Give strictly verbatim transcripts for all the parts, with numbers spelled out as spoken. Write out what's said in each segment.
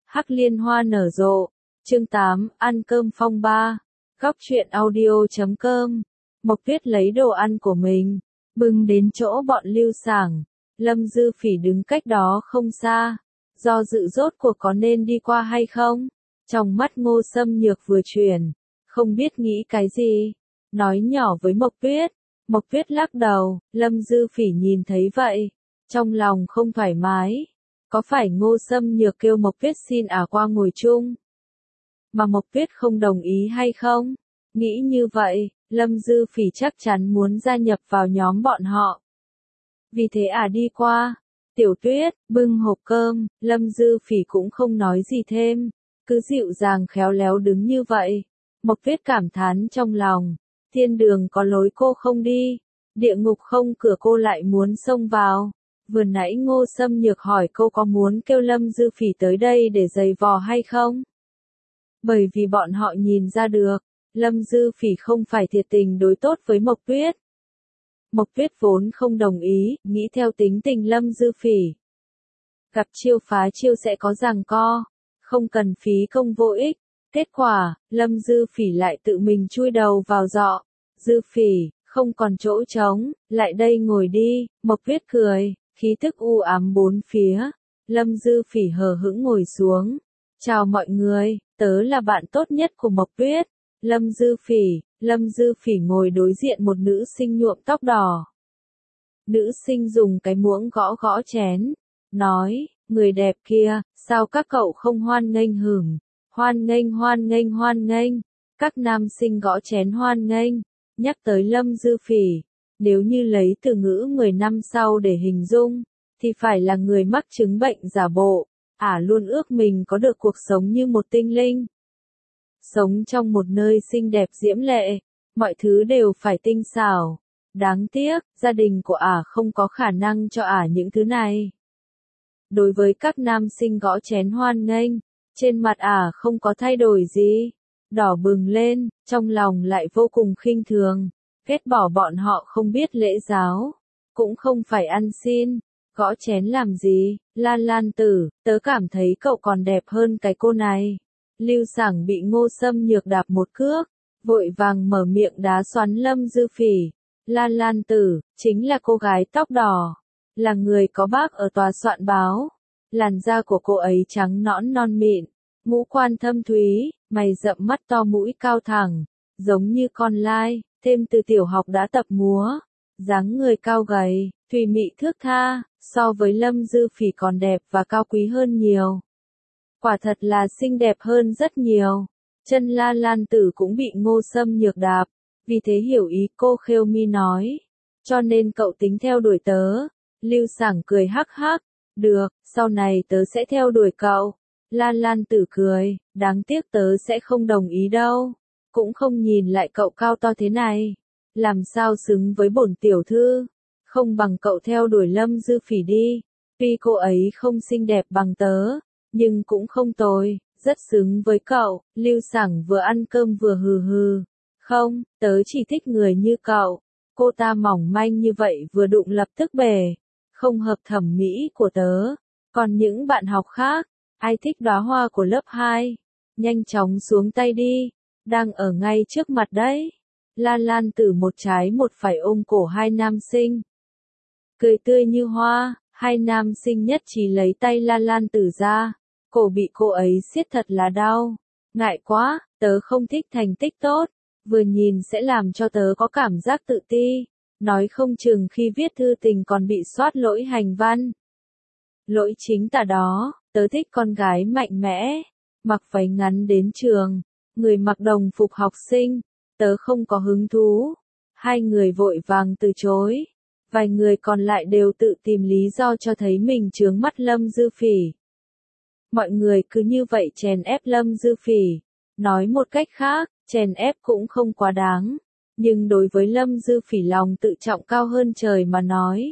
Hắc liên hoa nở rộ. Chương tám, ăn cơm phong ba. Góc truyện audio chấm com. Mộc Tuyết lấy đồ ăn của mình, bưng đến chỗ bọn Lưu Sảng. Lâm Dư Phỉ đứng cách đó không xa, do dự rốt cuộc có nên đi qua hay không. Trong mắt Ngô Sâm Nhược vừa chuyển, không biết nghĩ cái gì, nói nhỏ với Mộc Tuyết. Mộc Tuyết lắc đầu. Lâm Dư Phỉ nhìn thấy vậy, trong lòng không thoải mái. Có phải Ngô Sâm Nhược kêu Mộc Tuyết xin ả qua ngồi chung, mà Mộc Tuyết không đồng ý hay không? Nghĩ như vậy, Lâm Dư Phỉ chắc chắn muốn gia nhập vào nhóm bọn họ. Vì thế ả đi qua. Tiểu Tuyết, bưng hộp cơm. Lâm Dư Phỉ cũng không nói gì thêm, cứ dịu dàng khéo léo đứng như vậy. Mộc Tuyết cảm thán trong lòng, thiên đường có lối cô không đi, địa ngục không cửa cô lại muốn xông vào. Vừa nãy Ngô Sâm Nhược hỏi cô có muốn kêu Lâm Dư Phỉ tới đây để giày vò hay không? Bởi vì bọn họ nhìn ra được, Lâm Dư Phỉ không phải thiệt tình đối tốt với Mộc Tuyết. Mộc Tuyết vốn không đồng ý, nghĩ theo tính tình Lâm Dư Phỉ, gặp chiêu phá chiêu sẽ có giằng co, không cần phí công vô ích. Kết quả, Lâm Dư Phỉ lại tự mình chui đầu vào giọ. Dư Phỉ, không còn chỗ trống, lại đây ngồi đi. Mộc Tuyết cười, khí tức u ám bốn phía. Lâm Dư Phỉ hờ hững ngồi xuống. Chào mọi người, tớ là bạn tốt nhất của Mộc Tuyết. Lâm Dư Phỉ. Lâm Dư Phỉ ngồi đối diện một nữ sinh nhuộm tóc đỏ. Nữ sinh dùng cái muỗng gõ gõ chén, nói, người đẹp kia, sao các cậu không hoan nghênh hửng? Hoan nghênh hoan nghênh hoan nghênh. Các nam sinh gõ chén hoan nghênh. Nhắc tới Lâm Dư Phỉ, nếu như lấy từ ngữ mười năm sau để hình dung, thì phải là người mắc chứng bệnh giả bộ. Ả luôn ước mình có được cuộc sống như một tinh linh, sống trong một nơi xinh đẹp diễm lệ, mọi thứ đều phải tinh xảo. Đáng tiếc, gia đình của ả không có khả năng cho ả những thứ này. Đối với các nam sinh gõ chén hoan nghênh, trên mặt ả không có thay đổi gì, đỏ bừng lên, trong lòng lại vô cùng khinh thường, ghét bỏ bọn họ không biết lễ giáo, cũng không phải ăn xin, gõ chén làm gì. Lan Lan Tử, tớ cảm thấy cậu còn đẹp hơn cái cô này. Lưu Sảng bị Ngô Sâm Nhược đạp một cước, vội vàng mở miệng đá xoắn Lâm Dư Phỉ. Lan Lan Tử, chính là cô gái tóc đỏ, là người có bác ở tòa soạn báo. Làn da của cô ấy trắng nõn non mịn, ngũ quan thâm thúy, mày rậm mắt to mũi cao thẳng, giống như con lai, thêm từ tiểu học đã tập múa. Dáng người cao gầy, thùy mị thước tha, so với Lâm Dư Phỉ còn đẹp và cao quý hơn nhiều. Quả thật là xinh đẹp hơn rất nhiều. Chân Lan Lan Tử cũng bị Ngô Sâm Nhược đạp, vì thế hiểu ý cô khêu mi nói. Cho nên cậu tính theo đuổi tớ. Lưu Sảng cười hắc hắc. Được, sau này tớ sẽ theo đuổi cậu. Lan Lan Tử cười, đáng tiếc tớ sẽ không đồng ý đâu. Cũng không nhìn lại cậu cao to thế này, làm sao xứng với bổn tiểu thư. Không bằng cậu theo đuổi Lâm Dư Phỉ đi. Tuy cô ấy không xinh đẹp bằng tớ, nhưng cũng không tồi, rất xứng với cậu. Lưu Sảng vừa ăn cơm vừa hừ hừ. Không, tớ chỉ thích người như cậu. Cô ta mỏng manh như vậy vừa đụng lập tức bể, không hợp thẩm mỹ của tớ. Còn những bạn học khác, ai thích đóa hoa của lớp hai, nhanh chóng xuống tay đi, đang ở ngay trước mặt đấy. Lan Lan Tử một trái một phải ôm cổ hai nam sinh, cười tươi như hoa. Hai nam sinh nhất trí lấy tay Lan Lan Tử ra, cổ bị cô ấy siết thật là đau. Ngại quá, tớ không thích thành tích tốt, vừa nhìn sẽ làm cho tớ có cảm giác tự ti, nói không chừng khi viết thư tình còn bị soát lỗi hành văn. Lỗi chính tả đó, tớ thích con gái mạnh mẽ, mặc váy ngắn đến trường, người mặc đồng phục học sinh, tớ không có hứng thú. Hai người vội vàng từ chối, vài người còn lại đều tự tìm lý do cho thấy mình chướng mắt Lâm Dư Phỉ. Mọi người cứ như vậy chèn ép Lâm Dư Phỉ, nói một cách khác, chèn ép cũng không quá đáng, nhưng đối với Lâm Dư Phỉ lòng tự trọng cao hơn trời mà nói,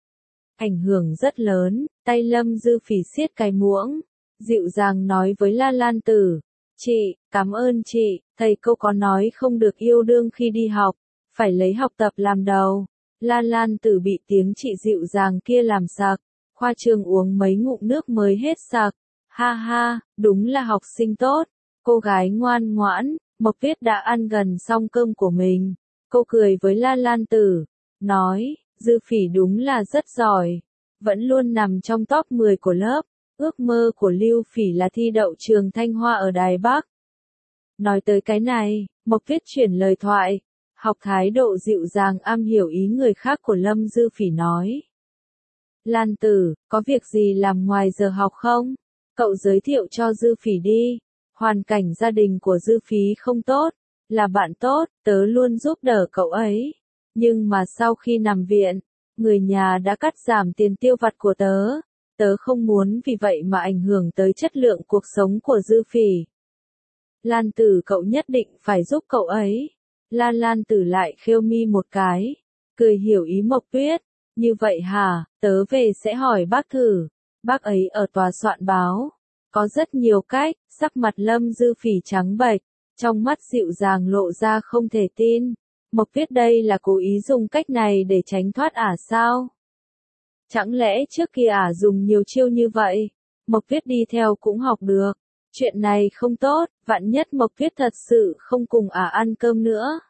ảnh hưởng rất lớn. Tay Lâm Dư Phỉ siết cái muỗng, dịu dàng nói với Lan Lan Tử, chị, cảm ơn chị, thầy cô có nói không được yêu đương khi đi học, phải lấy học tập làm đầu. Lan Lan Tử bị tiếng chị dịu dàng kia làm sặc, khoa trương uống mấy ngụm nước mới hết sặc, Ha ha, đúng là học sinh tốt, cô gái ngoan ngoãn. Mộc Tuyết đã ăn gần xong cơm của mình. Cô cười với La Lan Tử, nói, Dư Phỉ đúng là rất giỏi, vẫn luôn nằm trong top mười của lớp. Ước mơ của Lưu Phỉ là thi đậu trường Thanh Hoa ở Đài Bắc. Nói tới cái này, Mộc Tuyết chuyển lời thoại, học thái độ dịu dàng am hiểu ý người khác của Lâm Dư Phỉ nói. Lan Tử, có việc gì làm ngoài giờ học không? Cậu giới thiệu cho Dư Phỉ đi. Hoàn cảnh gia đình của Dư Phỉ không tốt, là bạn tốt, tớ luôn giúp đỡ cậu ấy. Nhưng mà sau khi nằm viện, người nhà đã cắt giảm tiền tiêu vặt của tớ. Tớ không muốn vì vậy mà ảnh hưởng tới chất lượng cuộc sống của Dư Phỉ. Lan Tử, cậu nhất định phải giúp cậu ấy. La Lan Tử lại khêu mi một cái, cười hiểu ý Mộc Tuyết. Như vậy hả, tớ về sẽ hỏi bác thử. Bác ấy ở tòa soạn báo. Có rất nhiều cách. Sắc mặt Lâm Dư Phỉ trắng bệch, trong mắt dịu dàng lộ ra không thể tin. Mộc Tuyết đây là cố ý dùng cách này để tránh thoát ả sao? Chẳng lẽ trước kia ả dùng nhiều chiêu như vậy, Mộc Tuyết đi theo cũng học được. Chuyện này không tốt, vạn nhất Mộc Tuyết thật sự không cùng ả ăn cơm nữa.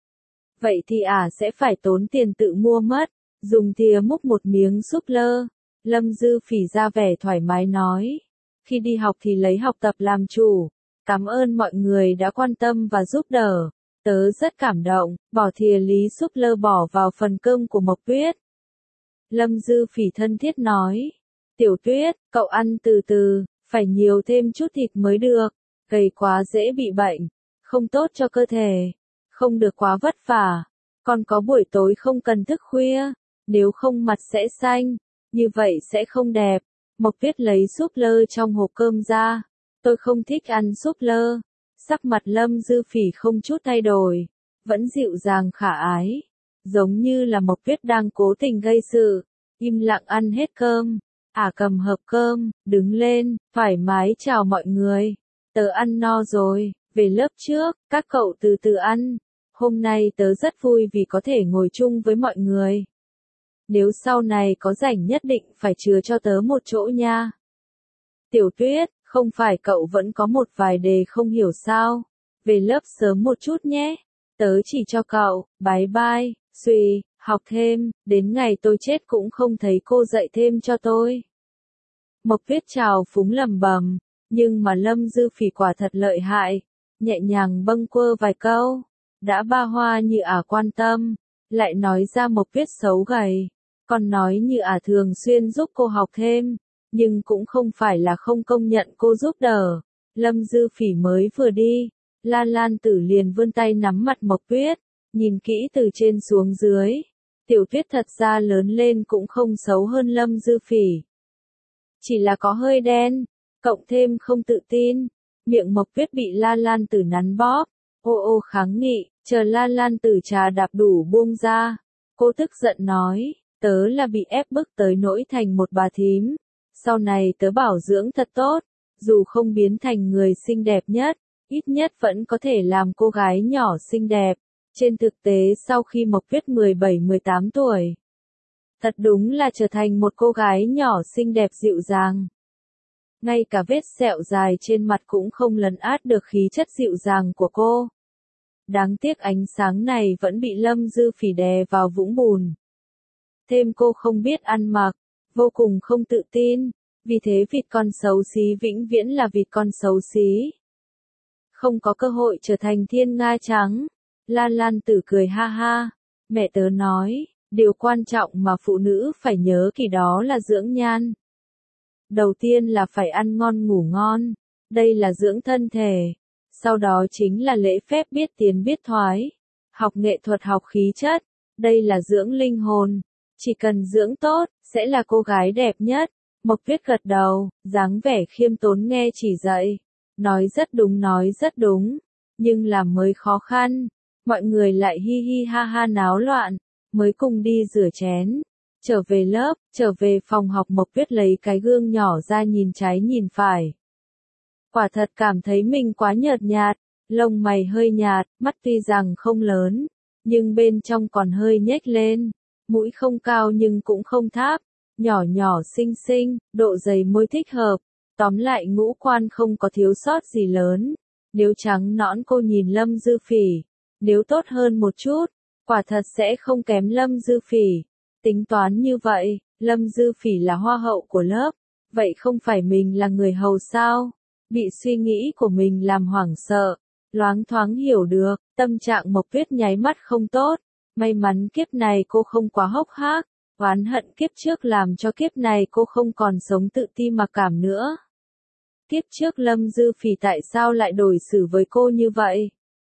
Vậy thì ả sẽ phải tốn tiền tự mua mất, dùng thìa múc một miếng súp lơ. Lâm Dư Phỉ ra vẻ thoải mái nói. Khi đi học thì lấy học tập làm chủ. Cảm ơn mọi người đã quan tâm và giúp đỡ. Tớ rất cảm động, bỏ thìa lý súp lơ bỏ vào phần cơm của Mộc Tuyết. Lâm Dư Phỉ thân thiết nói. Tiểu Tuyết, cậu ăn từ từ, phải nhiều thêm chút thịt mới được. Gầy quá dễ bị bệnh, không tốt cho cơ thể. Không được quá vất vả. Còn có buổi tối không cần thức khuya, nếu không mặt sẽ xanh, như vậy sẽ không đẹp. Mộc Tuyết lấy súp lơ trong hộp cơm ra. Tôi không thích ăn súp lơ. Sắc mặt Lâm Dư Phỉ không chút thay đổi, vẫn dịu dàng khả ái, giống như là Mộc Tuyết đang cố tình gây sự. Im lặng ăn hết cơm. Ả cầm hộp cơm, đứng lên, thoải mái chào mọi người. Tớ ăn no rồi, về lớp trước, các cậu từ từ ăn. Hôm nay tớ rất vui vì có thể ngồi chung với mọi người. Nếu sau này có rảnh nhất định phải chừa cho tớ một chỗ nha. Tiểu Tuyết, không phải cậu vẫn có một vài đề không hiểu sao? Về lớp sớm một chút nhé. Tớ chỉ cho cậu, bye bye, suy, học thêm, đến ngày tôi chết cũng không thấy cô dạy thêm cho tôi. Mộc Tuyết chào phúng lầm bầm, nhưng mà Lâm Dư Phỉ quả thật lợi hại, nhẹ nhàng bâng quơ vài câu. Đã ba hoa như ả quan tâm, lại nói ra Mộc Tuyết xấu gầy, còn nói như ả thường xuyên giúp cô học thêm, nhưng cũng không phải là không công nhận cô giúp đỡ. Lâm Dư Phỉ mới vừa đi, La Lan Tử liền vươn tay nắm mặt Mộc Tuyết, nhìn kỹ từ trên xuống dưới. Tiểu Tuyết thật ra lớn lên cũng không xấu hơn Lâm Dư Phỉ, chỉ là có hơi đen, cộng thêm không tự tin. Miệng Mộc Tuyết bị La Lan Tử nắn bóp, ô ô kháng nghị, chờ La Lan Tử trà đạp đủ buông ra. Cô tức giận nói, tớ là bị ép bức tới nỗi thành một bà thím. Sau này tớ bảo dưỡng thật tốt, dù không biến thành người xinh đẹp nhất, ít nhất vẫn có thể làm cô gái nhỏ xinh đẹp. Trên thực tế sau khi Mộc Tuyết mười bảy mười tám tuổi, thật đúng là trở thành một cô gái nhỏ xinh đẹp dịu dàng. Ngay cả vết sẹo dài trên mặt cũng không lấn át được khí chất dịu dàng của cô. Đáng tiếc ánh sáng này vẫn bị Lâm Dư Phỉ đè vào vũng bùn. Thêm cô không biết ăn mặc, vô cùng không tự tin, vì thế vịt con xấu xí vĩnh viễn là vịt con xấu xí. Không có cơ hội trở thành thiên nga trắng. La Lan Tử cười ha ha, mẹ tớ nói, điều quan trọng mà phụ nữ phải nhớ kỳ đó là dưỡng nhan. Đầu tiên là phải ăn ngon ngủ ngon, đây là dưỡng thân thể. Sau đó chính là lễ phép biết tiến biết thoái. Học nghệ thuật học khí chất, đây là dưỡng linh hồn. Chỉ cần dưỡng tốt, sẽ là cô gái đẹp nhất. Mộc Tuyết gật đầu, dáng vẻ khiêm tốn nghe chỉ dạy. Nói rất đúng nói rất đúng, nhưng làm mới khó khăn. Mọi người lại hi hi ha ha náo loạn, mới cùng đi rửa chén. Trở về lớp, trở về phòng học Mộc Tuyết lấy cái gương nhỏ ra nhìn trái nhìn phải. Quả thật cảm thấy mình quá nhợt nhạt, lông mày hơi nhạt, mắt tuy rằng không lớn, nhưng bên trong còn hơi nhếch lên, mũi không cao nhưng cũng không tháp, nhỏ nhỏ xinh xinh, độ dày môi thích hợp, Tóm lại ngũ quan không có thiếu sót gì lớn. Nếu trắng nõn cô nhìn Lâm Dư Phỉ, nếu tốt hơn một chút, quả thật sẽ không kém Lâm Dư Phỉ. Tính toán như vậy, Lâm Dư Phỉ là hoa hậu của lớp, vậy không phải mình là người hầu sao? Bị suy nghĩ của mình làm hoảng sợ, loáng thoáng hiểu được, tâm trạng Mộc Tuyết nháy mắt không tốt. May mắn kiếp này cô không quá hốc hác, oán hận kiếp trước làm cho kiếp này cô không còn sống tự ti mặc cảm nữa. Kiếp trước Lâm Dư Phỉ tại sao lại đối xử với cô như vậy?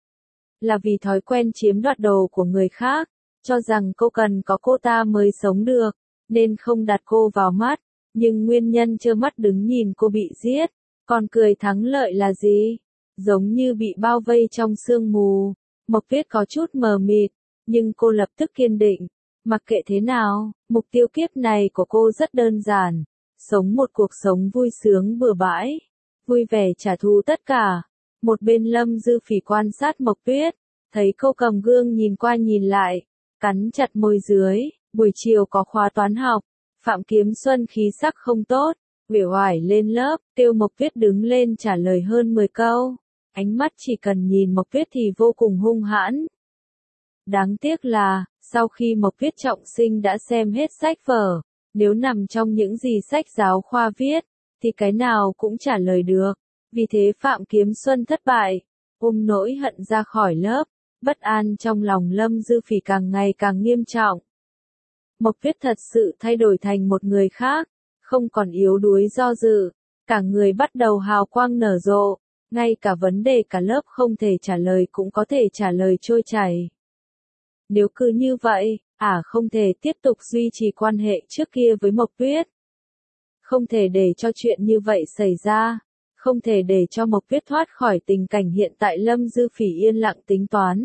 Là vì thói quen chiếm đoạt đồ của người khác, cho rằng cô cần có cô ta mới sống được, nên không đặt cô vào mắt, nhưng nguyên nhân trơ mắt đứng nhìn cô bị giết, còn cười thắng lợi là gì? Giống như bị bao vây trong sương mù. Mộc Tuyết có chút mờ mịt, nhưng cô lập tức kiên định, mặc kệ thế nào, mục tiêu kiếp này của cô rất đơn giản, sống một cuộc sống vui sướng bừa bãi, vui vẻ trả thù tất cả. Một bên Lâm Dư Phỉ quan sát Mộc Tuyết, thấy cô cầm gương nhìn qua nhìn lại, cắn chặt môi dưới. Buổi chiều có khóa toán học, Phạm Kiếm Xuân khí sắc không tốt, uể oải lên lớp, kêu Mộc Tuyết đứng lên trả lời hơn mười câu. Ánh mắt chỉ cần nhìn Mộc Tuyết thì vô cùng hung hãn. Đáng tiếc là, sau khi Mộc Tuyết trọng sinh đã xem hết sách vở, nếu nằm trong những gì sách giáo khoa viết, thì cái nào cũng trả lời được. Vì thế Phạm Kiếm Xuân thất bại, ôm nỗi hận ra khỏi lớp, bất an trong lòng Lâm Dư Phỉ càng ngày càng nghiêm trọng. Mộc Tuyết thật sự thay đổi thành một người khác, không còn yếu đuối do dự, cả người bắt đầu hào quang nở rộ, ngay cả vấn đề cả lớp không thể trả lời cũng có thể trả lời trôi chảy. Nếu cứ như vậy, ả không thể tiếp tục duy trì quan hệ trước kia với Mộc Tuyết. Không thể để cho chuyện như vậy xảy ra, không thể để cho Mộc Tuyết thoát khỏi tình cảnh hiện tại. Lâm Dư Phỉ yên lặng tính toán.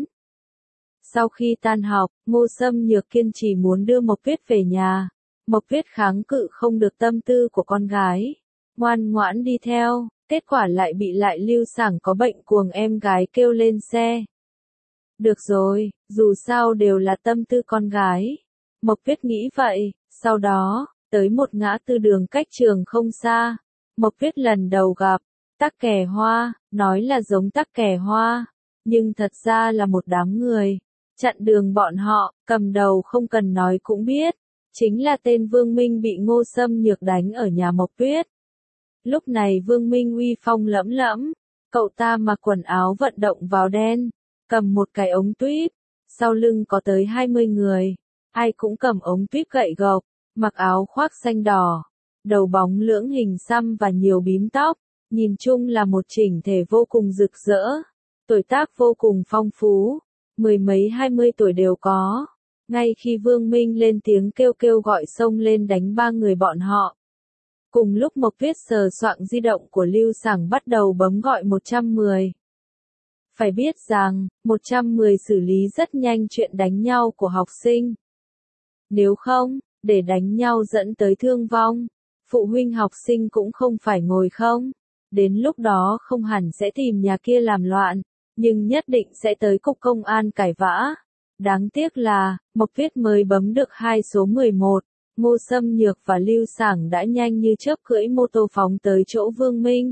Sau khi tan học, Ngô Sâm Nhược kiên trì muốn đưa Mộc Tuyết về nhà. Mộc Tuyết kháng cự không được tâm tư của con gái, ngoan ngoãn đi theo, kết quả lại bị Lại Lưu Sảng có bệnh cuồng em gái kêu lên xe. Được rồi, dù sao đều là tâm tư con gái. Mộc Tuyết nghĩ vậy, sau đó, tới một ngã tư đường cách trường không xa. Mộc Tuyết lần đầu gặp, Tắc Kè Hoa, nói là giống Tắc Kè Hoa, nhưng thật ra là một đám người. Chặn đường bọn họ, cầm đầu không cần nói cũng biết, chính là tên Vương Minh bị Ngô Sâm Nhược đánh ở nhà Mộc Tuyết. Lúc này Vương Minh uy phong lẫm lẫm, cậu ta mặc quần áo vận động vào đen, cầm một cái ống tuýp, sau lưng có tới hai mươi người, ai cũng cầm ống tuýp gậy gộc, mặc áo khoác xanh đỏ, đầu bóng lưỡng hình xăm và nhiều bím tóc, nhìn chung là một chỉnh thể vô cùng rực rỡ, tuổi tác vô cùng phong phú, mười mấy hai mươi tuổi đều có. Ngay khi Vương Minh lên tiếng kêu kêu gọi xông lên đánh ba người bọn họ. Cùng lúc Mộc Tuyết sờ soạng di động của Lưu Sảng bắt đầu bấm gọi một trăm mười. Phải biết rằng, một trăm mười xử lý rất nhanh chuyện đánh nhau của học sinh. Nếu không, để đánh nhau dẫn tới thương vong, phụ huynh học sinh cũng không phải ngồi không. Đến lúc đó không hẳn sẽ tìm nhà kia làm loạn, nhưng nhất định sẽ tới cục công an cãi vã. Đáng tiếc là, Mộc Tuyết mới bấm được hai số mười một, Ngô Sâm Nhược và Lưu Sảng đã nhanh như chớp cưỡi mô tô phóng tới chỗ Vương Minh.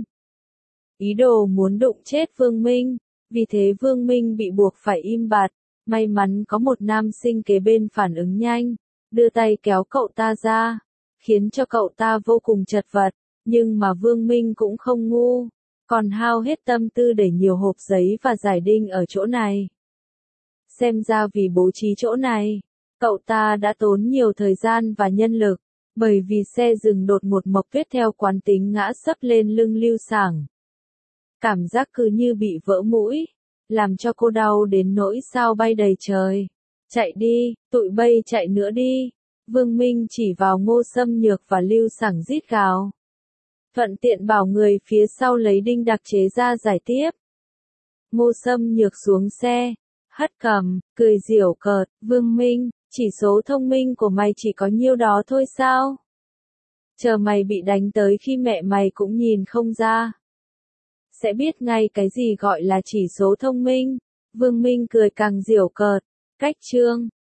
Ý đồ muốn đụng chết Vương Minh, vì thế Vương Minh bị buộc phải im bặt, may mắn có một nam sinh kế bên phản ứng nhanh, đưa tay kéo cậu ta ra, khiến cho cậu ta vô cùng chật vật, nhưng mà Vương Minh cũng không ngu, còn hao hết tâm tư để nhiều hộp giấy và giải đinh ở chỗ này. Xem ra vì bố trí chỗ này, cậu ta đã tốn nhiều thời gian và nhân lực, bởi vì xe dừng đột ngột. Mộc Tuyết theo quán tính ngã sấp lên lưng Lưu Sảng. Cảm giác cứ như bị vỡ mũi, làm cho cô đau đến nỗi sao bay đầy trời. Chạy đi, tụi bay chạy nữa đi. Vương Minh chỉ vào Ngô Sâm Nhược và Lưu Sảng rít gào. Thuận tiện bảo người phía sau lấy đinh đặc chế ra giải tiếp. Ngô Sâm Nhược xuống xe, hất cằm, cười giễu cợt, Vương Minh, chỉ số thông minh của mày chỉ có nhiêu đó thôi sao? Chờ mày bị đánh tới khi mẹ mày cũng nhìn không ra. Sẽ biết ngay cái gì gọi là chỉ số thông minh. Vương Minh cười càng giễu cợt, cách chương.